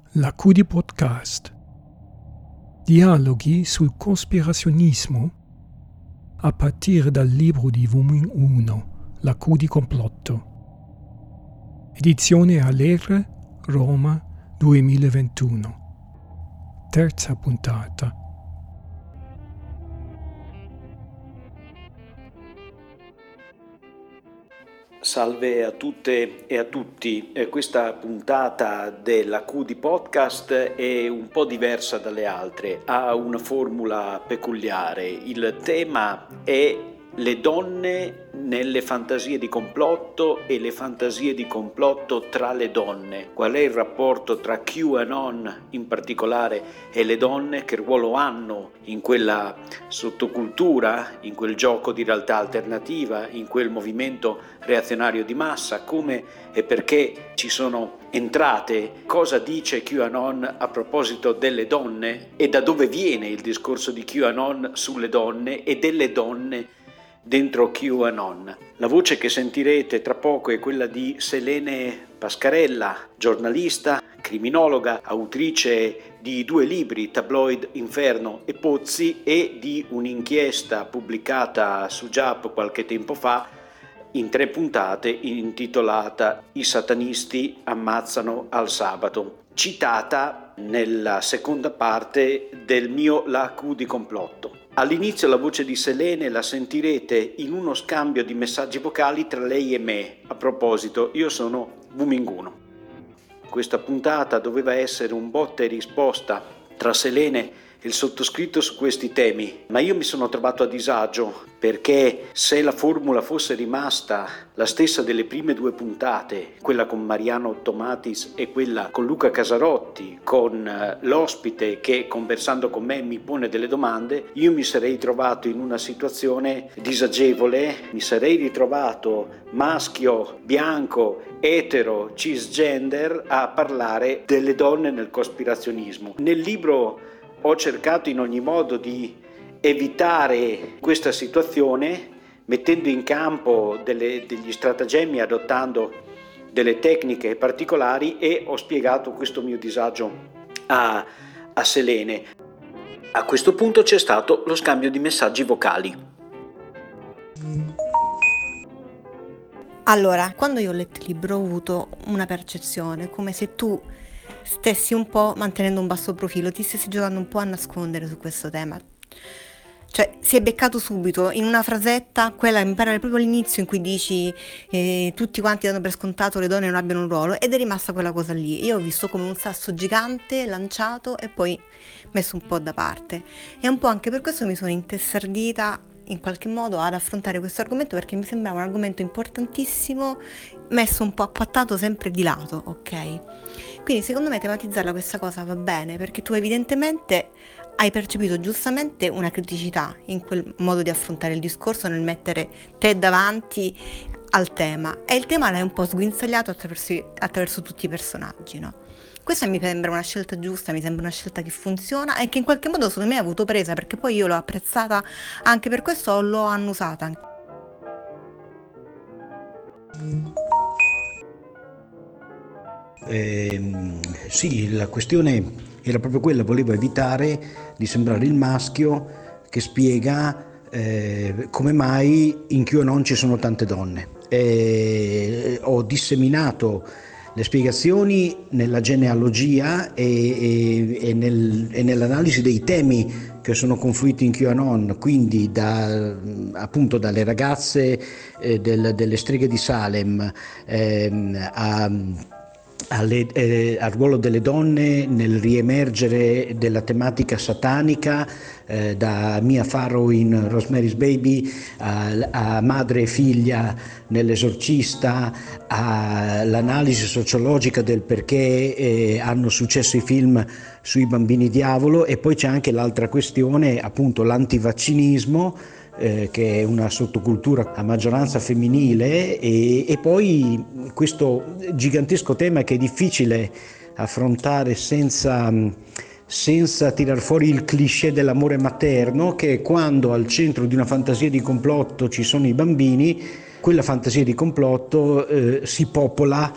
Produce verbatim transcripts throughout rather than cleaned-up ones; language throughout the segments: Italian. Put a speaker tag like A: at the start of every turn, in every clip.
A: La Q D Podcast. Dialoghi sul cospirazionismo a partire dal libro di Volume uno, La Q di Complotto. Edizione Allegre, Roma duemilaventuno. Terza puntata.
B: Salve a tutte e a tutti, eh, questa puntata della Q D Podcast è un po' diversa dalle altre, ha una formula peculiare. Il tema è le donne nelle fantasie di complotto e le fantasie di complotto tra le donne. Qual è il rapporto tra QAnon in particolare e le donne? Che ruolo hanno in quella sottocultura, in quel gioco di realtà alternativa, in quel movimento reazionario di massa? Come e perché ci sono entrate? Cosa dice QAnon a proposito delle donne? E da dove viene il discorso di QAnon sulle donne e delle donne dentro QAnon? La voce che sentirete tra poco è quella di Selene Pascarella, giornalista, criminologa, autrice di due libri, Tabloid Inferno e Pozzi, e di un'inchiesta pubblicata su Giap qualche tempo fa in tre puntate intitolata I satanisti ammazzano al sabato, citata nella seconda parte del mio La Q di Complotto. All'inizio la voce di Selene la sentirete in uno scambio di messaggi vocali tra lei e me. A proposito, io sono Buminguno. Questa puntata doveva essere un botta e risposta tra Selene e il sottoscritto su questi temi, ma io mi sono trovato a disagio perché se la formula fosse rimasta la stessa delle prime due puntate, quella con Mariano Tomatis e quella con Luca Casarotti, con l'ospite che conversando con me mi pone delle domande, io mi sarei trovato in una situazione disagevole, mi sarei ritrovato maschio, bianco, etero, cisgender a parlare delle donne nel cospirazionismo. Nel libro ho cercato in ogni modo di evitare questa situazione, mettendo in campo delle, degli stratagemmi, adottando delle tecniche particolari, e ho spiegato questo mio disagio a, a Selene. A questo punto c'è stato lo scambio di messaggi vocali.
C: Allora, quando io ho letto il libro ho avuto una percezione, come se tu stessi un po' mantenendo un basso profilo, ti stessi giocando un po' a nascondere su questo tema. Cioè, si è beccato subito in una frasetta, quella mi pare proprio all'inizio, in cui dici eh, tutti quanti danno per scontato le donne non abbiano un ruolo, ed è rimasta quella cosa lì. Io ho visto come un sasso gigante lanciato e poi messo un po' da parte. E un po' anche per questo mi sono intestardita in qualche modo ad affrontare questo argomento, perché mi sembrava un argomento importantissimo messo un po' acquattato sempre di lato, ok? Quindi secondo me tematizzarla questa cosa va bene, perché tu evidentemente hai percepito giustamente una criticità in quel modo di affrontare il discorso, nel mettere te davanti al tema, e il tema l'hai un po' sguinzagliato attraverso, attraverso tutti i personaggi, no? Questa mi sembra una scelta giusta, mi sembra una scelta che funziona e che in qualche modo secondo me ha avuto presa, perché poi io l'ho apprezzata anche per questo, l'ho annusata.
D: Eh, sì, la questione era proprio quella, volevo evitare di sembrare il maschio che spiega eh, come mai in QAnon ci sono tante donne. Eh, ho disseminato le spiegazioni nella genealogia e, e, e, nel, e nell'analisi dei temi che sono confluiti in QAnon, quindi da, appunto dalle ragazze eh, del, delle streghe di Salem eh, a Alle, eh, al ruolo delle donne nel riemergere della tematica satanica, eh, da Mia Farrow in Rosemary's Baby a, a madre e figlia nell'Esorcista, all'analisi sociologica del perché eh, hanno successo i film sui bambini diavolo. E poi c'è anche l'altra questione, appunto l'antivaccinismo, Eh, che è una sottocultura a maggioranza femminile, e, e poi questo gigantesco tema che è difficile affrontare senza, senza tirar fuori il cliché dell'amore materno, che è quando al centro di una fantasia di complotto ci sono i bambini, quella fantasia di complotto eh, si popola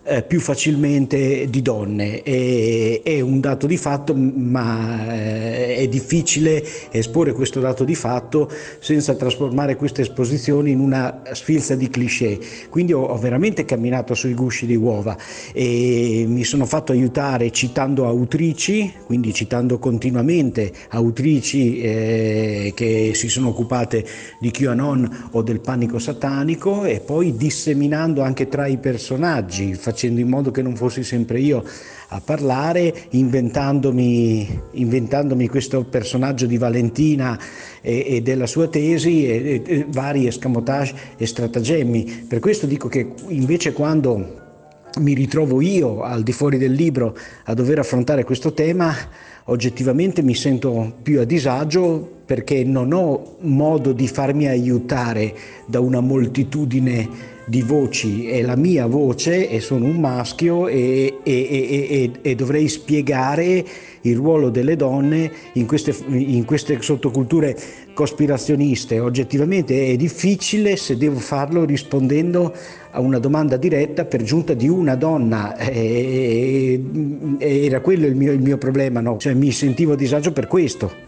D: eh, più facilmente di donne. È, è un dato di fatto, ma eh, è difficile esporre questo dato di fatto senza trasformare queste esposizioni in una sfilza di cliché. Quindi ho, ho veramente camminato sui gusci di uova e mi sono fatto aiutare citando autrici, quindi citando continuamente autrici eh, che si sono occupate di QAnon o del panico satanico, e poi disseminando anche tra i personaggi, facendo in modo che non fossi sempre io a parlare, inventandomi, inventandomi questo personaggio di Valentina e, e della sua tesi, e, e vari escamotage e stratagemmi. Per questo dico che invece quando mi ritrovo io al di fuori del libro a dover affrontare questo tema, oggettivamente mi sento più a disagio, perché non ho modo di farmi aiutare da una moltitudine di voci. È la mia voce e sono un maschio e, e, e, e, e dovrei spiegare il ruolo delle donne in queste, in queste sottoculture cospirazioniste. Oggettivamente è difficile se devo farlo rispondendo a una domanda diretta, per giunta di una donna. E, e era quello il mio, il mio problema, no? Cioè, mi sentivo a disagio per questo.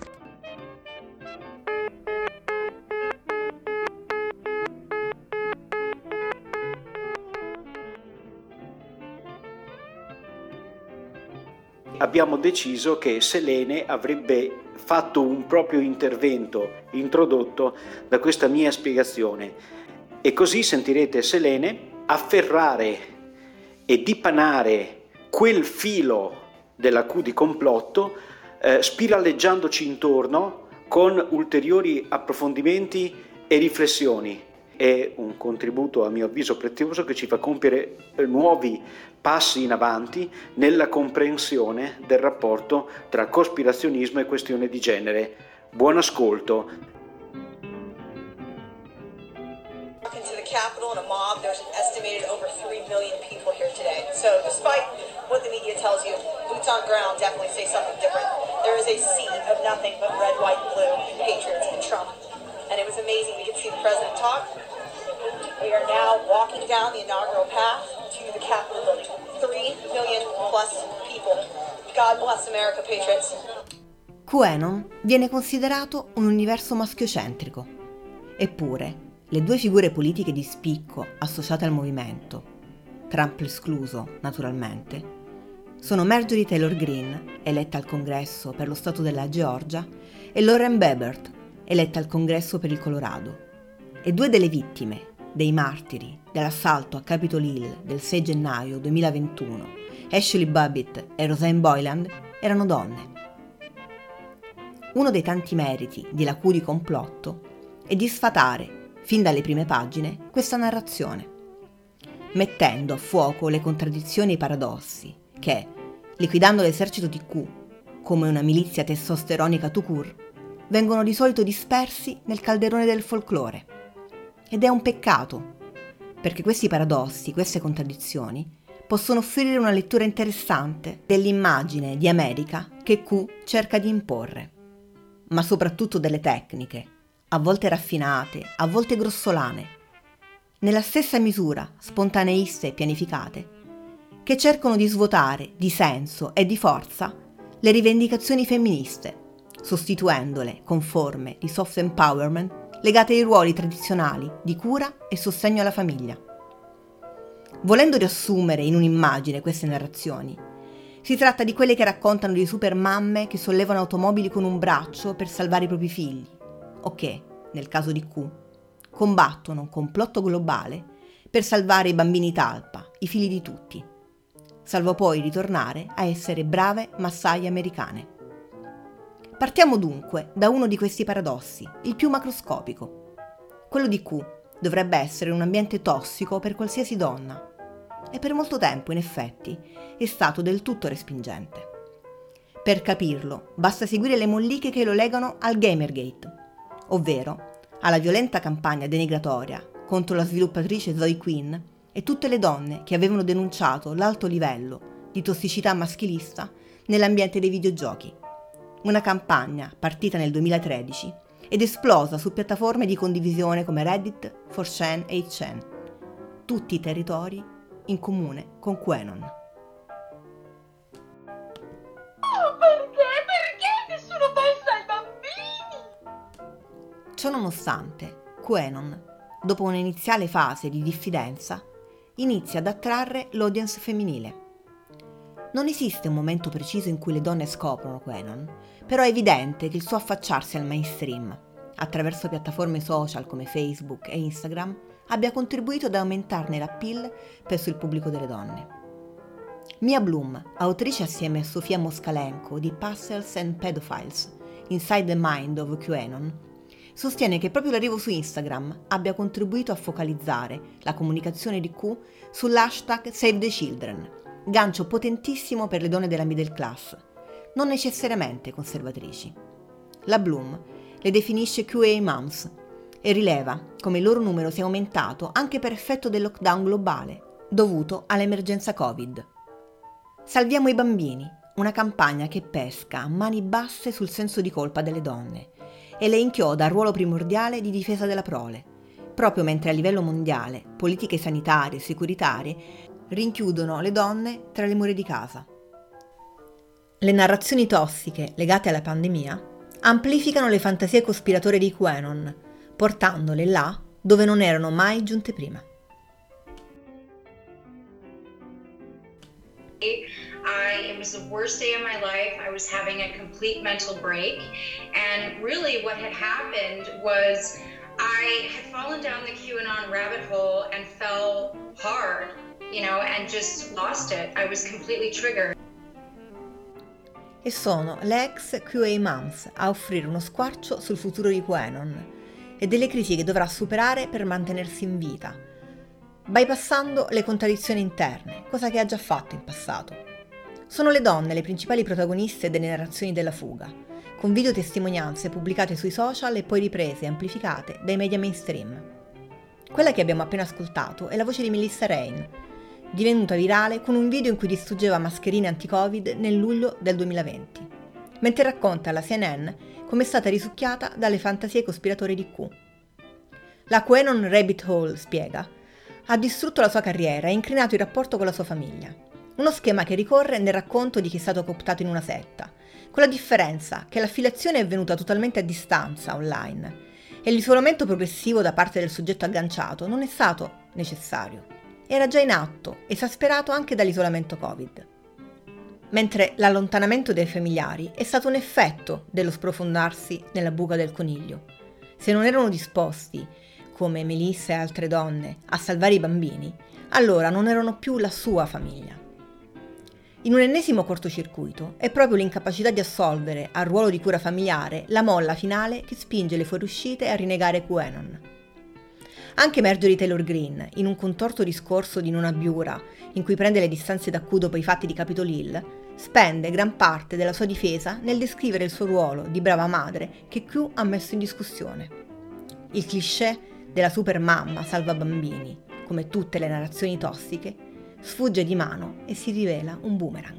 B: Abbiamo deciso che Selene avrebbe fatto un proprio intervento introdotto da questa mia spiegazione, e così sentirete Selene afferrare e dipanare quel filo della Q di complotto, eh, spiraleggiandoci intorno con ulteriori approfondimenti e riflessioni. È un contributo, a mio avviso, prezioso, che ci fa compiere nuovi passi in avanti nella comprensione del rapporto tra cospirazionismo e questione di genere. Buon ascolto.
E: To the Capitol in a mob, there's an estimated over three million people here today. So despite what the media tells you, boots on ground definitely say something different. There is a sea of nothing but red, white, and blue, and patriots and Trump. And it was amazing. We could see the president talk. We are now walking down the inaugural path to the Capitol building. Three million plus people. God bless America, patriots.
C: QAnon viene considerato un universo maschiocentrico. Eppure, le due figure politiche di spicco associate al movimento, Trump escluso naturalmente, sono Marjorie Taylor Greene, eletta al Congresso per lo Stato della Georgia, e Lauren Boebert, eletta al Congresso per il Colorado. E due delle vittime, dei martiri dell'assalto a Capitol Hill del sei gennaio duemilaventuno, Ashley Babbitt e Rosanne Boyland, erano donne. Uno dei tanti meriti della Q di complotto è di sfatare, fin dalle prime pagine, questa narrazione, mettendo a fuoco le contraddizioni e i paradossi che, liquidando l'esercito di Q come una milizia testosteronica tout court, vengono di solito dispersi nel calderone del folklore. Ed è un peccato, perché questi paradossi, queste contraddizioni, possono offrire una lettura interessante dell'immagine di America che Q cerca di imporre, ma soprattutto delle tecniche, a volte raffinate, a volte grossolane, nella stessa misura spontaneiste e pianificate, che cercano di svuotare di senso e di forza le rivendicazioni femministe, sostituendole con forme di soft empowerment legate ai ruoli tradizionali di cura e sostegno alla famiglia. Volendo riassumere in un'immagine queste narrazioni, si tratta di quelle che raccontano di super mamme che sollevano automobili con un braccio per salvare i propri figli, o che, nel caso di Q, combattono un complotto globale per salvare i bambini talpa, i figli di tutti, salvo poi ritornare a essere brave massaie americane. Partiamo dunque da uno di questi paradossi, il più macroscopico. Quello di Q dovrebbe essere un ambiente tossico per qualsiasi donna, e per molto tempo, in effetti, è stato del tutto respingente. Per capirlo, basta seguire le molliche che lo legano al Gamergate, ovvero alla violenta campagna denigratoria contro la sviluppatrice Zoe Quinn e tutte le donne che avevano denunciato l'alto livello di tossicità maschilista nell'ambiente dei videogiochi. Una campagna partita nel duemilatredici ed esplosa su piattaforme di condivisione come Reddit, four chan e eight chan, tutti i territori in comune con QAnon.
F: Oh, perché? Perché nessuno pensa ai bambini?
C: Ciononostante, QAnon, dopo un'iniziale fase di diffidenza, inizia ad attrarre l'audience femminile. Non esiste un momento preciso in cui le donne scoprono QAnon, però è evidente che il suo affacciarsi al mainstream, attraverso piattaforme social come Facebook e Instagram, abbia contribuito ad aumentarne l'appeal presso il pubblico delle donne. Mia Bloom, autrice assieme a Sofia Moskalenko di Puzzles and Pedophiles, Inside the Mind of QAnon, sostiene che proprio l'arrivo su Instagram abbia contribuito a focalizzare la comunicazione di Q sull'hashtag Save the Children, gancio potentissimo per le donne della middle class, non necessariamente conservatrici. La Bloom le definisce Q A Moms e rileva come il loro numero sia aumentato anche per effetto del lockdown globale dovuto all'emergenza Covid. Salviamo i bambini, una campagna che pesca a mani basse sul senso di colpa delle donne e le inchioda al ruolo primordiale di difesa della prole, proprio mentre a livello mondiale politiche sanitarie e securitarie rinchiudono le donne tra le mura di casa. Le narrazioni tossiche legate alla pandemia amplificano le fantasie cospiratorie di QAnon, portandole là dove non erano mai giunte prima.
G: I, it was the worst day of my life. I was having a complete mental break. And really what had happened was I had fallen down the QAnon rabbit hole and fell hard, you know, and just lost it. I was completely triggered.
C: E sono le ex Q A Moms a offrire uno squarcio sul futuro di QAnon e delle crisi che dovrà superare per mantenersi in vita, bypassando le contraddizioni interne, cosa che ha già fatto in passato. Sono le donne le principali protagoniste delle narrazioni della fuga, con video testimonianze pubblicate sui social e poi riprese e amplificate dai media mainstream. Quella che abbiamo appena ascoltato è la voce di Melissa Rain, divenuta virale con un video in cui distruggeva mascherine anti-Covid nel luglio del duemilaventi, mentre racconta alla C N N come è stata risucchiata dalle fantasie cospiratorie di Q. La QAnon Rabbit Hole, spiega, ha distrutto la sua carriera e incrinato il rapporto con la sua famiglia. Uno schema che ricorre nel racconto di chi è stato cooptato in una setta, con la differenza che l'affiliazione è venuta totalmente a distanza online e l'isolamento progressivo da parte del soggetto agganciato non è stato necessario. Era già in atto, esasperato anche dall'isolamento Covid. Mentre l'allontanamento dai familiari è stato un effetto dello sprofondarsi nella buca del coniglio. Se non erano disposti, come Melissa e altre donne, a salvare i bambini, allora non erano più la sua famiglia. In un ennesimo cortocircuito è proprio l'incapacità di assolvere al ruolo di cura familiare la molla finale che spinge le fuoriuscite a rinnegare QAnon. Anche Marjorie Taylor Greene, in un contorto discorso di Nona Biura, in cui prende le distanze da Q dopo i fatti di Capitol Hill, spende gran parte della sua difesa nel descrivere il suo ruolo di brava madre che Q ha messo in discussione. Il cliché della super mamma salva bambini, come tutte le narrazioni tossiche, sfugge di mano e si rivela un boomerang.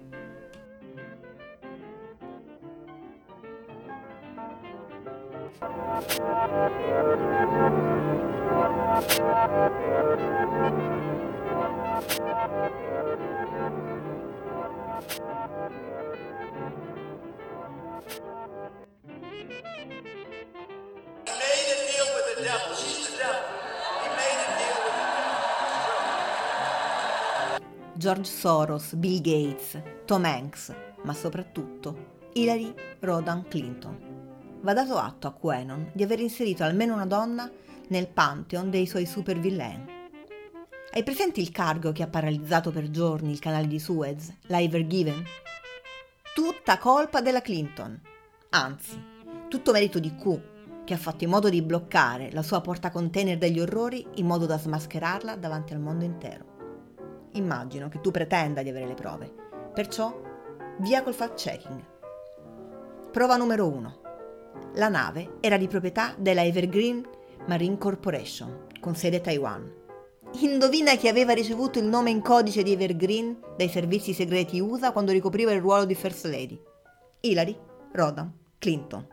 C: George Soros, Bill Gates, Tom Hanks, ma soprattutto Hillary Rodham Clinton. Va dato atto a QAnon di aver inserito almeno una donna nel pantheon dei suoi supervillain. Hai presente il cargo che ha paralizzato per giorni il canale di Suez, la Ever Given? Tutta colpa della Clinton. Anzi, tutto merito di Q, che ha fatto in modo di bloccare la sua portacontainer degli orrori in modo da smascherarla davanti al mondo intero. Immagino che tu pretenda di avere le prove, perciò via col fact-checking. Prova numero uno. La nave era di proprietà della Evergreen Marine Corporation, con sede a Taiwan. Indovina chi aveva ricevuto il nome in codice di Evergreen dai servizi segreti U S A quando ricopriva il ruolo di First Lady? Hillary Rodham Clinton.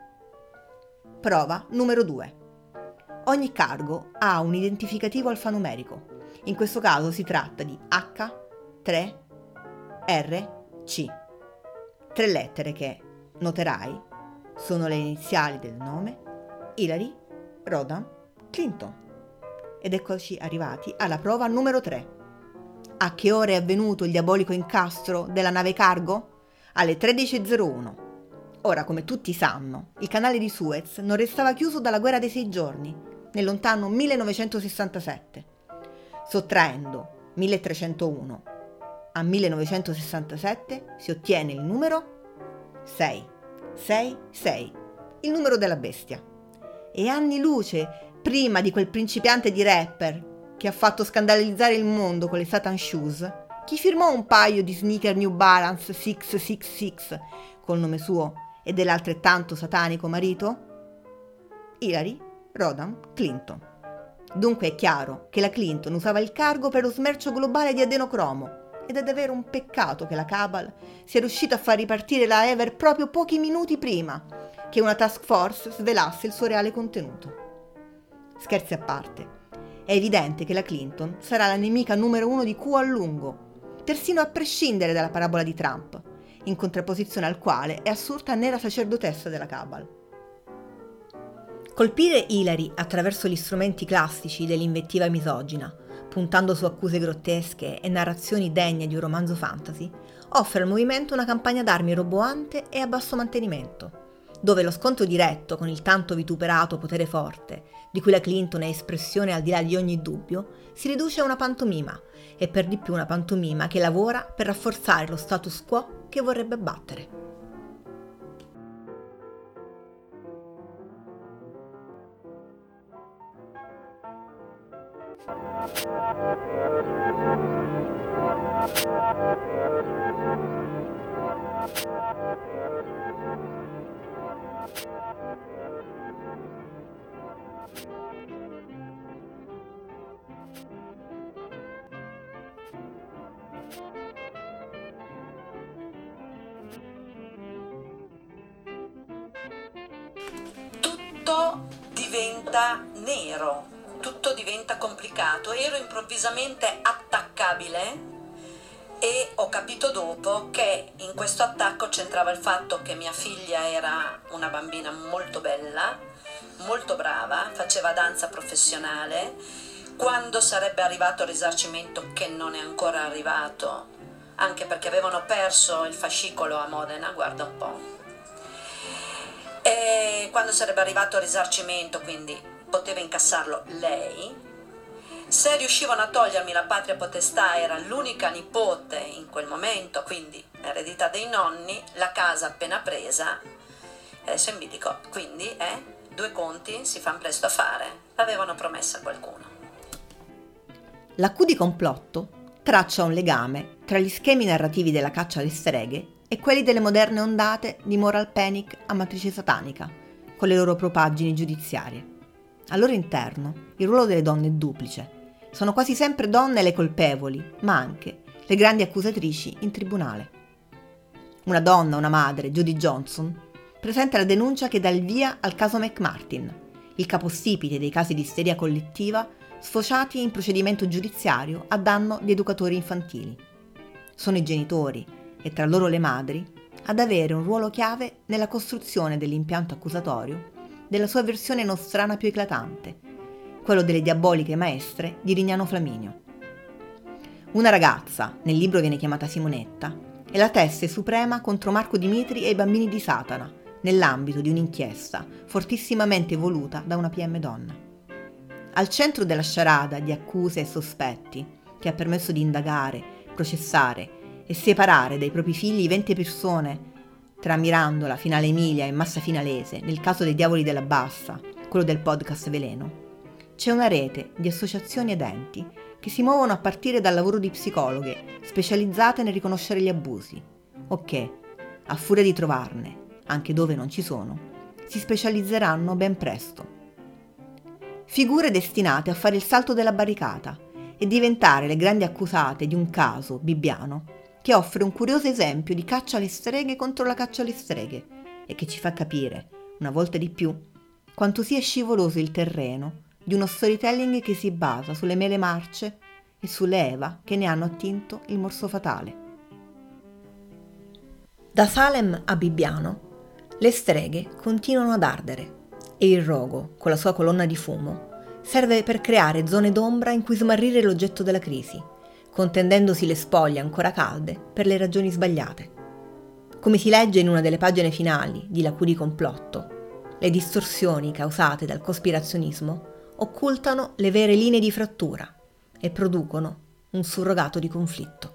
C: Prova numero due. Ogni cargo ha un identificativo alfanumerico. In questo caso si tratta di H tre R C, tre lettere che, noterai, sono le iniziali del nome Hillary Rodham Clinton. Ed eccoci arrivati alla prova numero tre. A che ora è avvenuto il diabolico incastro della nave cargo? Alle tredici e zero uno. Ora, come tutti sanno, il canale di Suez non restava chiuso dalla guerra dei sei giorni, nel lontano millenovecentosessantasette, sottraendo milletrecentouno a millenovecentosessantasette si ottiene il numero sei sei sei, il numero della bestia. E anni luce prima di quel principiante di rapper che ha fatto scandalizzare il mondo con le Satan Shoes, chi firmò un paio di sneaker New Balance sei sei sei col nome suo e dell'altrettanto satanico marito? Hillary Rodham Clinton. Dunque è chiaro che la Clinton usava il cargo per lo smercio globale di adenocromo, ed è davvero un peccato che la Cabal sia riuscita a far ripartire la Ever proprio pochi minuti prima che una task force svelasse il suo reale contenuto. Scherzi a parte, è evidente che la Clinton sarà la nemica numero uno di Q a lungo, persino a prescindere dalla parabola di Trump, in contrapposizione al quale è assurta nera sacerdotessa della Cabal. Colpire Hillary attraverso gli strumenti classici dell'invettiva misogina, puntando su accuse grottesche e narrazioni degne di un romanzo fantasy, offre al movimento una campagna d'armi roboante e a basso mantenimento, dove lo scontro diretto con il tanto vituperato potere forte, di cui la Clinton è espressione al di là di ogni dubbio, si riduce a una pantomima, e per di più una pantomima che lavora per rafforzare lo status quo che vorrebbe abbattere.
H: Tutto diventa nero, tutto diventa complicato. Ero improvvisamente attaccabile e ho capito dopo che in questo attacco c'entrava il fatto che mia figlia era una bambina molto bella, molto brava, faceva danza professionale. Quando sarebbe arrivato il risarcimento, che non è ancora arrivato, anche perché avevano perso il fascicolo a Modena, guarda un po', e quando sarebbe arrivato il risarcimento, quindi poteva incassarlo lei, se riuscivano a togliermi la patria potestà, era l'unica nipote in quel momento, quindi l'eredità dei nonni, la casa appena presa, adesso in bilico, quindi eh, due conti si fanno presto a fare, l'avevano promessa a qualcuno.
C: La Q di complotto traccia un legame tra gli schemi narrativi della caccia alle streghe e quelli delle moderne ondate di moral panic a matrice satanica, con le loro propaggini giudiziarie. Al loro interno il ruolo delle donne è duplice. Sono quasi sempre donne le colpevoli, ma anche le grandi accusatrici in tribunale. Una donna, una madre, Jody Johnson, presenta la denuncia che dà il via al caso McMartin, il capostipite dei casi di isteria collettiva sfociati in procedimento giudiziario a danno di educatori infantili. Sono i genitori, e tra loro le madri, ad avere un ruolo chiave nella costruzione dell'impianto accusatorio della sua versione nostrana più eclatante, quello delle diaboliche maestre di Rignano Flaminio. Una ragazza, nel libro viene chiamata Simonetta, è la teste suprema contro Marco Dimitri e i bambini di Satana, nell'ambito di un'inchiesta fortissimamente voluta da una P M donna. Al centro della sciarada di accuse e sospetti, che ha permesso di indagare, processare e separare dai propri figli venti persone tra Mirandola, Finale Emilia e Massa Finalese, nel caso dei Diavoli della Bassa, quello del podcast Veleno, c'è una rete di associazioni ed enti che si muovono a partire dal lavoro di psicologhe specializzate nel riconoscere gli abusi, o che, a furia di trovarne, anche dove non ci sono, si specializzeranno ben presto. Figure destinate a fare il salto della barricata e diventare le grandi accusate di un caso bibbiano che offre un curioso esempio di caccia alle streghe contro la caccia alle streghe e che ci fa capire, una volta di più, quanto sia scivoloso il terreno di uno storytelling che si basa sulle mele marce e sulle Eva che ne hanno attinto il morso fatale. Da Salem a Bibbiano le streghe continuano ad ardere e il rogo, con la sua colonna di fumo, serve per creare zone d'ombra in cui smarrire l'oggetto della crisi, contendendosi le spoglie ancora calde per le ragioni sbagliate. Come si legge in una delle pagine finali di La Q di complotto, le distorsioni causate dal cospirazionismo occultano le vere linee di frattura e producono un surrogato di conflitto.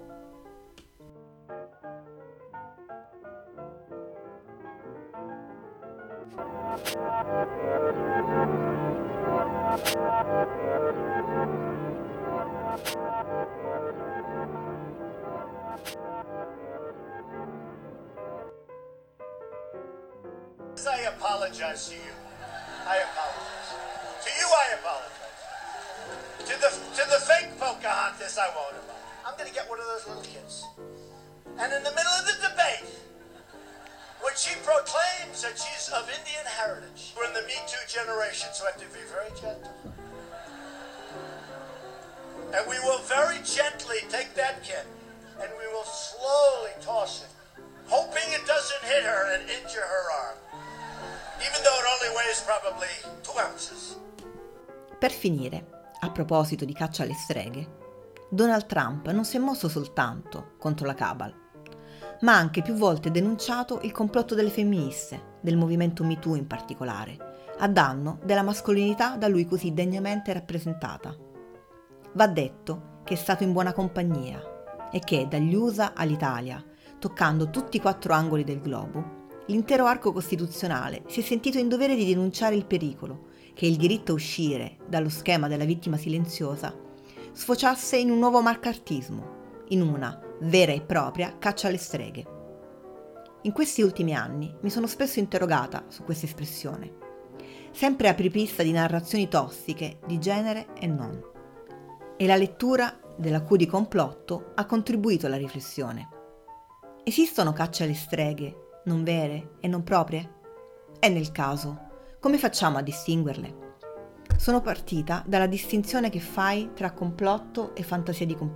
I: I apologize to you. I apologize. To you, I apologize. To the to the fake Pocahontas, I won't apologize. I'm gonna get one of those little kids, and in the middle of the debate, when she proclaims that she's of Indian heritage, we're in the Me Too generation, so I have to be very gentle. And we will very gently take that kid, and we will slowly toss it, hoping it doesn't hit her and injure her arm. Even though it only weighs probably two ounces.
C: Per finire, a proposito di caccia alle streghe, Donald Trump non si è mosso soltanto contro la Cabal, ma ha anche più volte denunciato il complotto delle femministe, del movimento Me Too in particolare, a danno della mascolinità da lui così degnamente rappresentata. Va detto che è stato in buona compagnia e che dagli U S A all'Italia, toccando tutti i quattro angoli del globo, l'intero arco costituzionale si è sentito in dovere di denunciare il pericolo che il diritto a uscire dallo schema della vittima silenziosa sfociasse in un nuovo marcartismo, in una vera e propria caccia alle streghe. In questi ultimi anni mi sono spesso interrogata su questa espressione, sempre apripista di narrazioni tossiche di genere e non. E la lettura della Q di complotto ha contribuito alla riflessione. Esistono cacce alle streghe non vere e non proprie? E nel caso, come facciamo a distinguerle? Sono partita dalla distinzione che fai tra complotto e fantasia di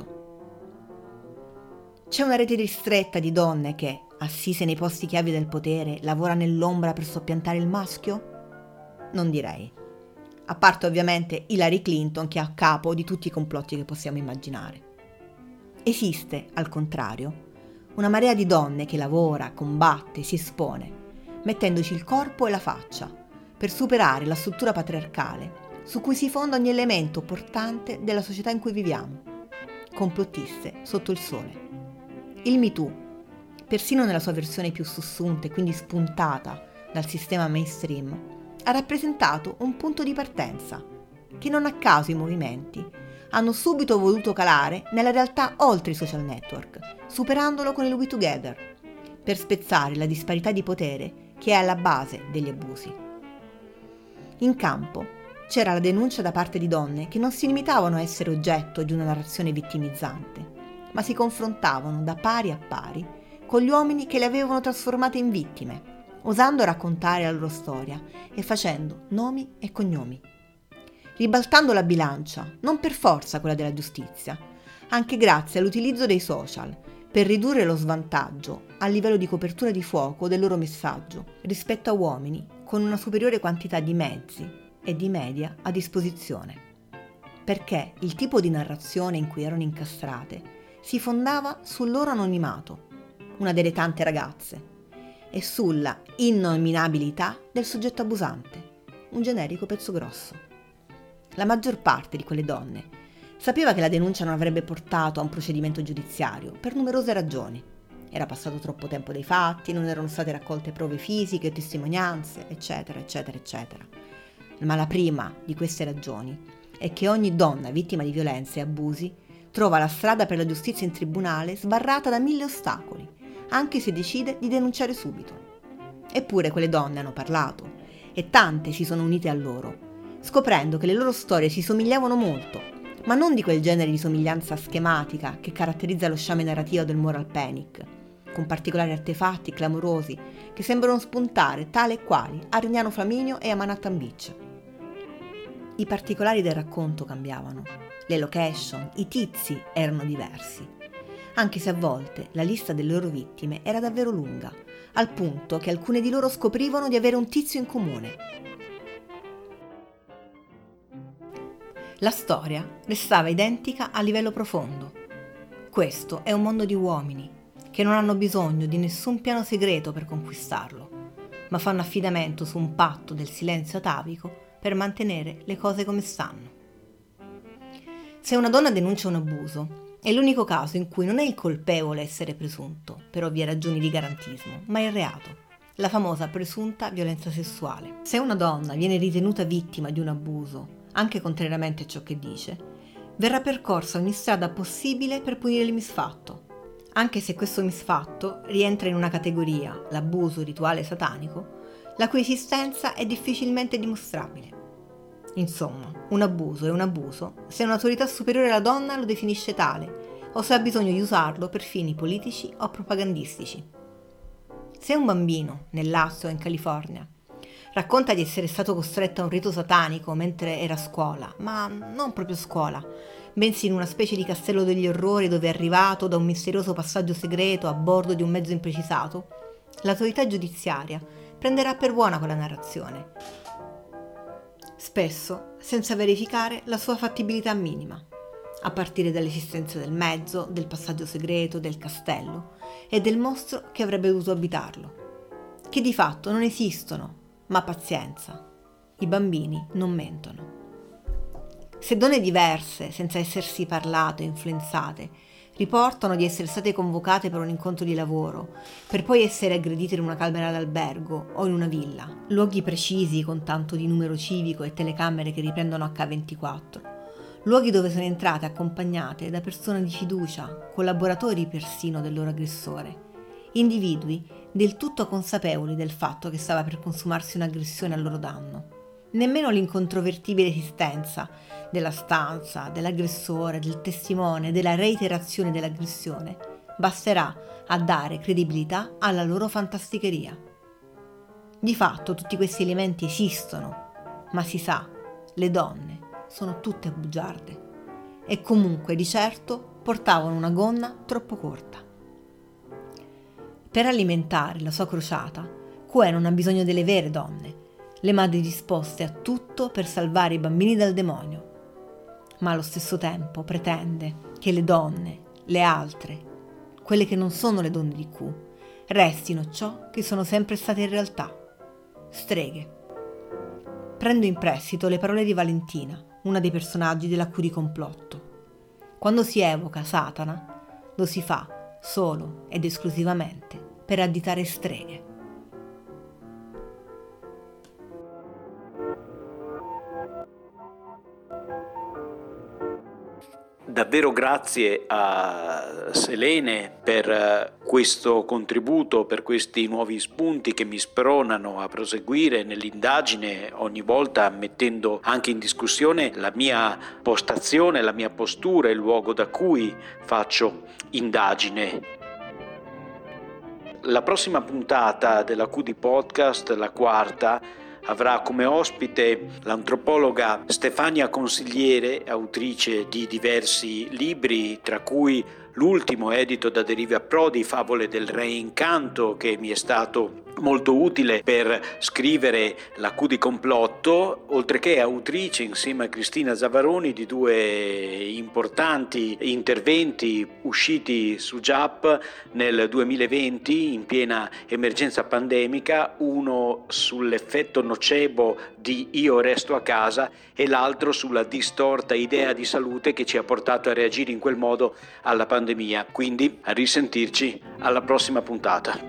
C: complotto. C'è una rete ristretta di donne che, assise nei posti chiavi del potere, lavora nell'ombra per soppiantare il maschio? Non direi. A parte ovviamente Hillary Clinton, che è a capo di tutti i complotti che possiamo immaginare. Esiste, al contrario, una marea di donne che lavora, combatte, si espone, mettendoci il corpo e la faccia, per superare la struttura patriarcale su cui si fonda ogni elemento portante della società in cui viviamo. Complottiste sotto il sole. Il Me Too, persino nella sua versione più sussunta e quindi spuntata dal sistema mainstream, ha rappresentato un punto di partenza, che non a caso i movimenti hanno subito voluto calare nella realtà oltre i social network, superandolo con il We Together, per spezzare la disparità di potere che è alla base degli abusi. In campo c'era la denuncia da parte di donne che non si limitavano a essere oggetto di una narrazione vittimizzante, ma si confrontavano da pari a pari con gli uomini che le avevano trasformate in vittime, osando raccontare la loro storia e facendo nomi e cognomi. Ribaltando la bilancia, non per forza quella della giustizia, anche grazie all'utilizzo dei social per ridurre lo svantaggio a livello di copertura di fuoco del loro messaggio rispetto a uomini con una superiore quantità di mezzi e di media a disposizione. Perché il tipo di narrazione in cui erano incastrate si fondava sul loro anonimato, una delle tante ragazze, e sulla innominabilità del soggetto abusante, un generico pezzo grosso. La maggior parte di quelle donne sapeva che la denuncia non avrebbe portato a un procedimento giudiziario per numerose ragioni. Era passato troppo tempo dai fatti, non erano state raccolte prove fisiche, testimonianze, eccetera, eccetera, eccetera. Ma la prima di queste ragioni è che ogni donna vittima di violenze e abusi trova la strada per la giustizia in tribunale sbarrata da mille ostacoli, anche se decide di denunciare subito. Eppure quelle donne hanno parlato e tante si sono unite a loro, scoprendo che le loro storie si somigliavano molto, ma non di quel genere di somiglianza schematica che caratterizza lo sciame narrativo del moral panic, con particolari artefatti clamorosi che sembrano spuntare tale e quali a Rignano Flaminio e a Manhattan Beach. I particolari del racconto cambiavano, le location, i tizi erano diversi, anche se a volte la lista delle loro vittime era davvero lunga, al punto che alcune di loro scoprivano di avere un tizio in comune. La storia restava identica a livello profondo. Questo è un mondo di uomini che non hanno bisogno di nessun piano segreto per conquistarlo, ma fanno affidamento su un patto del silenzio atavico per mantenere le cose come stanno. Se una donna denuncia un abuso, è l'unico caso in cui non è il colpevole essere presunto, per ovvie ragioni di garantismo, ma il reato, la famosa presunta violenza sessuale. Se una donna viene ritenuta vittima di un abuso, anche contrariamente a ciò che dice, verrà percorsa ogni strada possibile per punire il misfatto, anche se questo misfatto rientra in una categoria, l'abuso rituale satanico, la cui esistenza è difficilmente dimostrabile. Insomma, un abuso è un abuso se un'autorità superiore alla donna lo definisce tale o se ha bisogno di usarlo per fini politici o propagandistici. Se un bambino, nel Lazio o in California, racconta di essere stato costretto a un rito satanico mentre era a scuola, ma non proprio scuola, bensì in una specie di castello degli orrori dove è arrivato da un misterioso passaggio segreto a bordo di un mezzo imprecisato, l'autorità giudiziaria prenderà per buona quella narrazione, spesso senza verificare la sua fattibilità minima, a partire dall'esistenza del mezzo, del passaggio segreto, del castello e del mostro che avrebbe dovuto abitarlo, che di fatto non esistono, ma pazienza, i bambini non mentono. Se donne diverse, senza essersi parlate o influenzate, riportano di essere state convocate per un incontro di lavoro, per poi essere aggredite in una camera d'albergo o in una villa, luoghi precisi con tanto di numero civico e telecamere che riprendono acca ventiquattro, luoghi dove sono entrate accompagnate da persone di fiducia, collaboratori persino del loro aggressore, individui del tutto consapevoli del fatto che stava per consumarsi un'aggressione a loro danno. Nemmeno l'incontrovertibile esistenza della stanza, dell'aggressore, del testimone, della reiterazione dell'aggressione basterà a dare credibilità alla loro fantasticheria. Di fatto tutti questi elementi esistono, ma si sa, le donne sono tutte bugiarde e comunque di certo portavano una gonna troppo corta. Per alimentare la sua crociata, Kue non ha bisogno delle vere donne, le madri disposte a tutto per salvare i bambini dal demonio, ma allo stesso tempo pretende che le donne, le altre, quelle che non sono le donne di Q, restino ciò che sono sempre state in realtà, streghe. Prendo in prestito le parole di Valentina, una dei personaggi della Q di complotto. Quando si evoca Satana, lo si fa solo ed esclusivamente per additare streghe.
B: Davvero grazie a Selene per questo contributo, per questi nuovi spunti che mi spronano a proseguire nell'indagine, ogni volta mettendo anche in discussione la mia postazione, la mia postura, il luogo da cui faccio indagine. La prossima puntata della Q D Podcast, la quarta, avrà come ospite l'antropologa Stefania Consigliere, autrice di diversi libri, tra cui l'ultimo edito da Deriva Prodi, Favole del Re Incanto, che mi è stato molto utile per scrivere la Q di complotto, oltre che autrice insieme a Cristina Zavaroni di due importanti interventi usciti su G A P nel duemilaventi in piena emergenza pandemica, uno sull'effetto nocebo di Io resto a casa e l'altro sulla distorta idea di salute che ci ha portato a reagire in quel modo alla pandemia. Quindi a risentirci alla prossima puntata.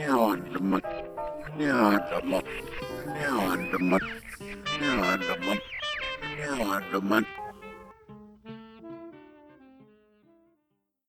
J: Neonderman, Neonderman, Neonderman, Neonderman, Neonderman.